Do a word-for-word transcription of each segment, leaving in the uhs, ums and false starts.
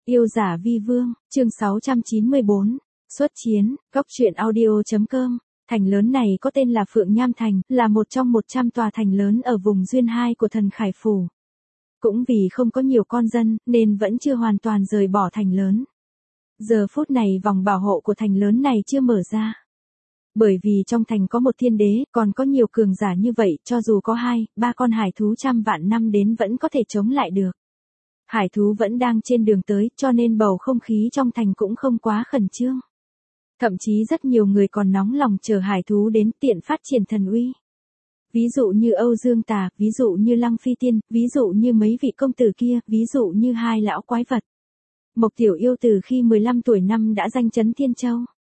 Yêu giả vi vương, chương sáu trăm chín mươi bốn, xuất chiến, góc truyện audio.com. Thành lớn này có tên là Phượng Nham Thành, là một trong một trăm tòa thành lớn ở vùng Duyên Hai của thần Khải Phủ. Cũng vì không có nhiều con dân, nên vẫn chưa hoàn toàn rời bỏ thành lớn. Giờ phút này vòng bảo hộ của thành lớn này chưa mở ra. Bởi vì trong thành có một thiên đế, còn có nhiều cường giả như vậy, cho dù có hai, ba con hải thú trăm vạn năm đến vẫn có thể chống lại được. Hải thú vẫn đang trên đường tới, cho nên bầu không khí trong thành cũng không quá khẩn trương. Thậm chí rất nhiều người còn nóng lòng chờ hải thú đến tiện phát triển thần uy. Ví dụ như Âu Dương Tà, ví dụ như Lăng Phi Tiên, ví dụ như mấy vị công tử kia, ví dụ như hai lão quái vật. Mộc Tiểu Yêu từ khi mười lăm tuổi năm đã danh chấn Thiên Châu.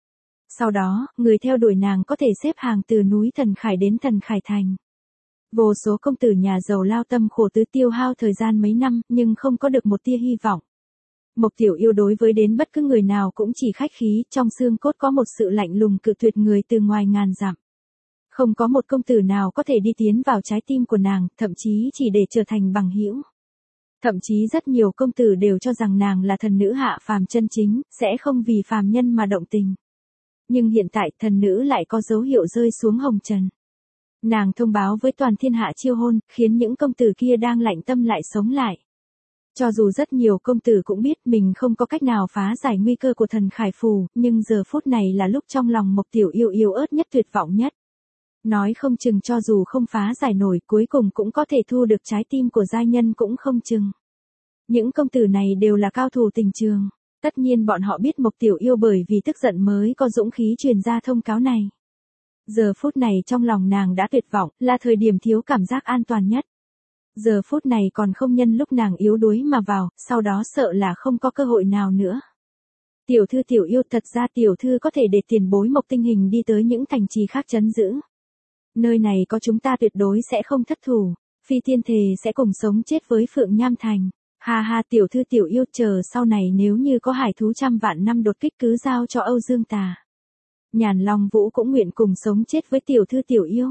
Sau đó, người theo đuổi nàng có thể xếp hàng từ núi Thần Khải đến Thần Khải Thành. Vô số công tử nhà giàu lao tâm khổ tứ tiêu hao thời gian mấy năm, nhưng không có được một tia hy vọng. Mộc Tiểu Yêu đối với đến bất cứ người nào cũng chỉ khách khí, trong xương cốt có một sự lạnh lùng cự tuyệt người từ ngoài ngàn dặm. Không có một công tử nào có thể đi tiến vào trái tim của nàng, thậm chí chỉ để trở thành bằng hữu. Thậm chí rất nhiều công tử đều cho rằng nàng là thần nữ hạ phàm chân chính, sẽ không vì phàm nhân mà động tình. Nhưng hiện tại thần nữ lại có dấu hiệu rơi xuống hồng trần. Nàng thông báo với toàn thiên hạ chiêu hôn, khiến những công tử kia đang lạnh tâm lại sống lại. Cho dù rất nhiều công tử cũng biết mình không có cách nào phá giải nguy cơ của thần Khải Phù, nhưng giờ phút này là lúc trong lòng Mộc Tiểu Yêu yếu ớt nhất, tuyệt vọng nhất. Nói không chừng cho dù không phá giải nổi, cuối cùng cũng có thể thu được trái tim của giai nhân cũng không chừng. Những công tử này đều là cao thủ tình trường. Tất nhiên bọn họ biết Mộc Tiểu Yêu bởi vì tức giận mới có dũng khí truyền ra thông cáo này. Giờ phút này trong lòng nàng đã tuyệt vọng, là thời điểm thiếu cảm giác an toàn nhất. Giờ phút này còn không nhân lúc nàng yếu đuối mà vào, sau đó sợ là không có cơ hội nào nữa. Tiểu thư Tiểu Yêu, thật ra tiểu thư có thể để tiền bối Mộc Tinh Hình đi tới những thành trì khác trấn giữ. Nơi này có chúng ta tuyệt đối sẽ không thất thủ, Phi Tiên thề sẽ cùng sống chết với Phượng Nham Thành. Ha ha, tiểu thư Tiểu Yêu, chờ sau này nếu như có hải thú trăm vạn năm đột kích cứ giao cho Âu Dương Tà. Nhàn Long Vũ cũng nguyện cùng sống chết với tiểu thư Tiểu Yêu.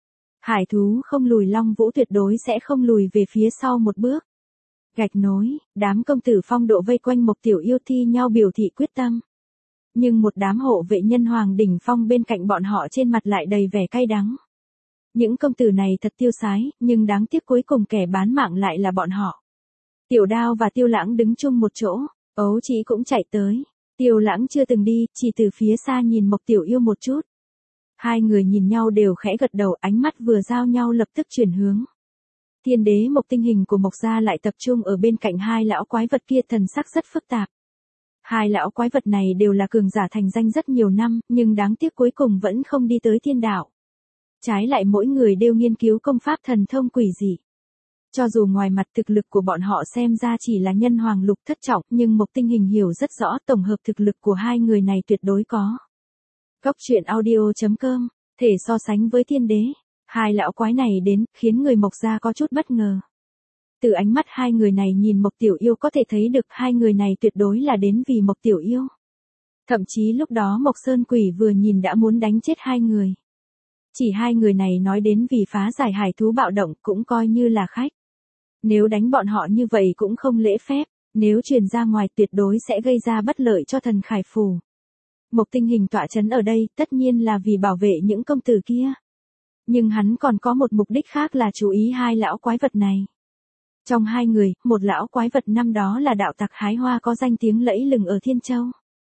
Hải thú không lùi, Long Vũ tuyệt đối sẽ không lùi về phía sau một bước. Gạch nối, đám công tử phong độ vây quanh Mộc Tiểu Yêu thi nhau biểu thị quyết tâm. Nhưng một đám hộ vệ nhân hoàng đỉnh phong bên cạnh bọn họ trên mặt lại đầy vẻ cay đắng. Những công tử này thật tiêu sái, nhưng đáng tiếc cuối cùng kẻ bán mạng lại là bọn họ. Tiểu Đao và Tiêu Lãng đứng chung một chỗ, Ấu Chỉ cũng chạy tới. Tiêu Lãng chưa từng đi, chỉ từ phía xa nhìn Mộc Tiểu Yêu một chút. Hai người nhìn nhau đều khẽ gật đầu, ánh mắt vừa giao nhau lập tức chuyển hướng. Thiên đế Mộc Tinh Hình của Mộc gia lại tập trung ở bên cạnh hai lão quái vật kia, thần sắc rất phức tạp. Hai lão quái vật này đều là cường giả thành danh rất nhiều năm, nhưng đáng tiếc cuối cùng vẫn không đi tới thiên đạo. Trái lại mỗi người đều nghiên cứu công pháp thần thông quỷ dị. Cho dù ngoài mặt thực lực của bọn họ xem ra chỉ là nhân hoàng lục thất trọng, nhưng Mộc Tinh Hình hiểu rất rõ tổng hợp thực lực của hai người này tuyệt đối có. Góc truyện audio.com, thể so sánh với thiên đế. Hai lão quái này đến, khiến người Mộc gia có chút bất ngờ. Từ ánh mắt hai người này nhìn Mộc Tiểu Yêu có thể thấy được hai người này tuyệt đối là đến vì Mộc Tiểu Yêu. Thậm chí lúc đó Mộc Sơn Quỷ vừa nhìn đã muốn đánh chết hai người. Chỉ hai người này nói đến vì phá giải hải thú bạo động cũng coi như là khách. Nếu đánh bọn họ như vậy cũng không lễ phép, nếu truyền ra ngoài tuyệt đối sẽ gây ra bất lợi cho thần Khải Phủ. Mộc Tinh Hình tọa trấn ở đây tất nhiên là vì bảo vệ những công tử kia. Nhưng hắn còn có một mục đích khác là chú ý hai lão quái vật này. Trong hai người, một lão quái vật năm đó là đạo tặc hái hoa có danh tiếng lẫy lừng ở Thiên Châu.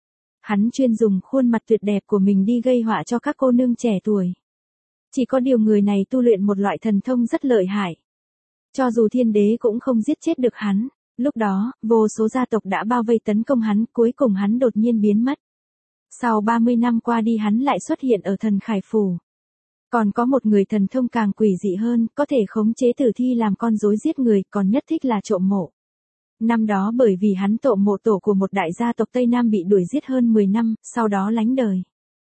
Hắn chuyên dùng khuôn mặt tuyệt đẹp của mình đi gây họa cho các cô nương trẻ tuổi. Chỉ có điều người này tu luyện một loại thần thông rất lợi hại. Cho dù thiên đế cũng không giết chết được hắn, lúc đó, vô số gia tộc đã bao vây tấn công hắn, cuối cùng hắn đột nhiên biến mất. Sau ba mươi năm qua đi hắn lại xuất hiện ở thần Khải Phủ. Còn có một người thần thông càng quỷ dị hơn, có thể khống chế tử thi làm con rối giết người, còn nhất thích là trộm mộ. Năm đó bởi vì hắn trộm mộ tổ của một đại gia tộc Tây Nam bị đuổi giết hơn mười năm, sau đó lánh đời.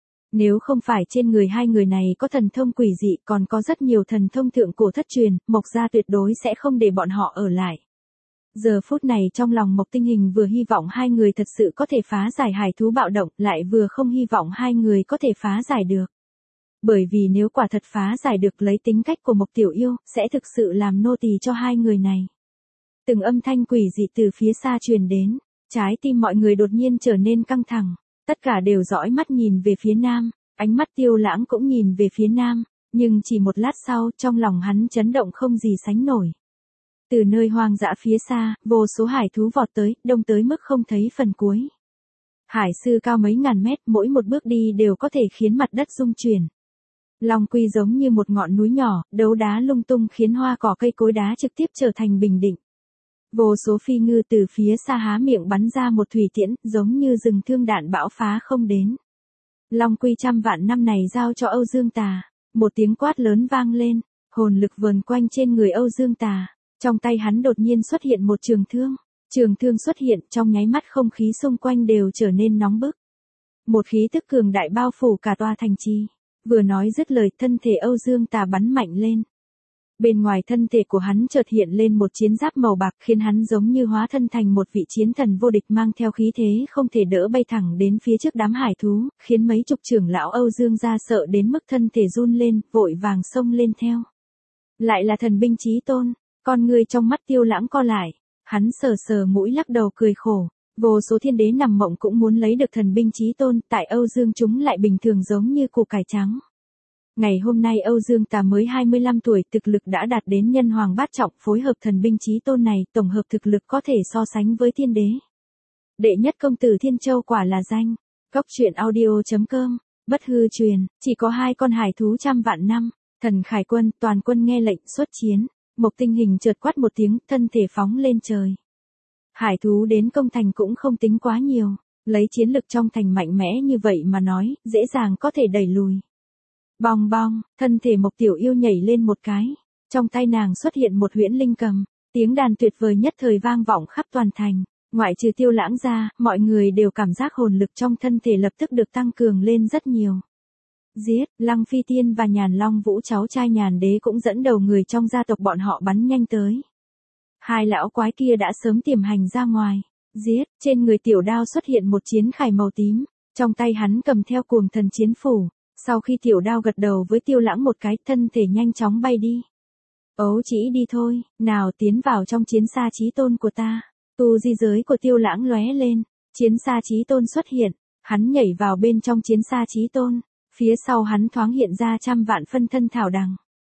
Nếu không phải trên người hai người này có thần thông quỷ dị, còn có rất nhiều thần thông thượng cổ thất truyền, Mộc gia tuyệt đối sẽ không để bọn họ ở lại. Giờ phút này trong lòng Mộc Tinh Hình vừa hy vọng hai người thật sự có thể phá giải hải thú bạo động, lại vừa không hy vọng hai người có thể phá giải được. Bởi vì nếu quả thật phá giải được lấy tính cách của Mộc Tiểu Yêu, sẽ thực sự làm nô tỳ cho hai người này. Từng âm thanh quỷ dị từ phía xa truyền đến. Trái tim mọi người đột nhiên trở nên căng thẳng, tất cả đều dõi mắt nhìn về phía nam, ánh mắt Tiêu Lãng cũng nhìn về phía nam, nhưng chỉ một lát sau, trong lòng hắn chấn động không gì sánh nổi. Từ nơi hoang dã phía xa, vô số hải thú vọt tới, đông tới mức không thấy phần cuối. Hải sư cao mấy ngàn mét, mỗi một bước đi đều có thể khiến mặt đất rung chuyển. Long Quy giống như một ngọn núi nhỏ, đấu đá lung tung khiến hoa cỏ cây cối đá trực tiếp trở thành bình định. Vô số phi ngư từ phía xa há miệng bắn ra một thủy tiễn, giống như rừng thương đạn bão phá không đến. Long Quy trăm vạn năm này giao cho Âu Dương Tà, một tiếng quát lớn vang lên, hồn lực vờn quanh trên người Âu Dương Tà, trong tay hắn đột nhiên xuất hiện một trường thương. Trường thương xuất hiện, trong nháy mắt không khí xung quanh đều trở nên nóng bức. Một khí tức cường đại bao phủ cả tòa thành trì. Vừa nói dứt lời, thân thể Âu Dương Tà bắn mạnh lên. Bên ngoài thân thể của hắn chợt hiện lên một chiến giáp màu bạc, khiến hắn giống như hóa thân thành một vị chiến thần vô địch, mang theo khí thế không thể đỡ bay thẳng đến phía trước đám hải thú, khiến mấy chục trưởng lão Âu Dương gia sợ đến mức thân thể run lên, vội vàng xông lên theo. Lại là thần binh chí tôn, con người trong mắt Tiêu Lãng co lại, hắn sờ sờ mũi lắc đầu cười khổ. Vô số thiên đế nằm mộng cũng muốn lấy được thần binh chí tôn, tại Âu Dương chúng lại bình thường giống như củ cải trắng. Ngày hôm nay Âu Dương Tà mới hai mươi lăm tuổi, thực lực đã đạt đến nhân hoàng bát trọng, phối hợp thần binh chí tôn này, tổng hợp thực lực có thể so sánh với thiên đế. Đệ nhất công tử Thiên Châu quả là danh. Cốc truyện audio chấm com, bất hư truyền, chỉ có hai con hải thú trăm vạn năm, thần khải quân, toàn quân nghe lệnh xuất chiến. Mộc Tinh Hình chợt quát một tiếng, thân thể phóng lên trời. Hải thú đến công thành cũng không tính quá nhiều, lấy chiến lực trong thành mạnh mẽ như vậy mà nói, dễ dàng có thể đẩy lùi. Bong bong, thân thể Mộc Tiểu Yêu nhảy lên một cái, trong tay nàng xuất hiện một huyễn linh cầm, tiếng đàn tuyệt vời nhất thời vang vọng khắp toàn thành, ngoại trừ Tiêu Lãng ra, mọi người đều cảm giác hồn lực trong thân thể lập tức được tăng cường lên rất nhiều. Giết, Lăng Phi Tiên và Nhàn Long Vũ cháu trai Nhàn Đế cũng dẫn đầu người trong gia tộc bọn họ bắn nhanh tới. Hai lão quái kia đã sớm tiềm hành ra ngoài. Giết, trên người Tiểu Đao xuất hiện một chiến khải màu tím, trong tay hắn cầm theo cuồng thần chiến phủ. Sau khi Tiểu Đao gật đầu với Tiêu Lãng một cái, thân thể nhanh chóng bay đi. Ấu chỉ đi thôi, nào tiến vào trong chiến xa chí tôn của ta. Tu di giới của Tiêu Lãng lóe lên, chiến xa chí tôn xuất hiện, hắn nhảy vào bên trong chiến xa chí tôn, phía sau hắn thoáng hiện ra trăm vạn phân thân thảo đằng.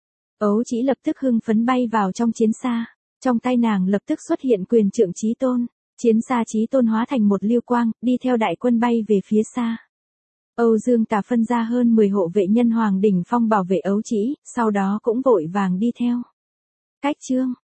Ấu chỉ lập tức hưng phấn bay vào trong chiến xa, trong tay nàng lập tức xuất hiện quyền trượng chí tôn, chiến xa chí tôn hóa thành một lưu quang, đi theo đại quân bay về phía xa. Âu Dương Tà phân ra hơn mười hộ vệ nhân hoàng đỉnh phong bảo vệ Ấu chỉ, sau đó cũng vội vàng đi theo. Cách chương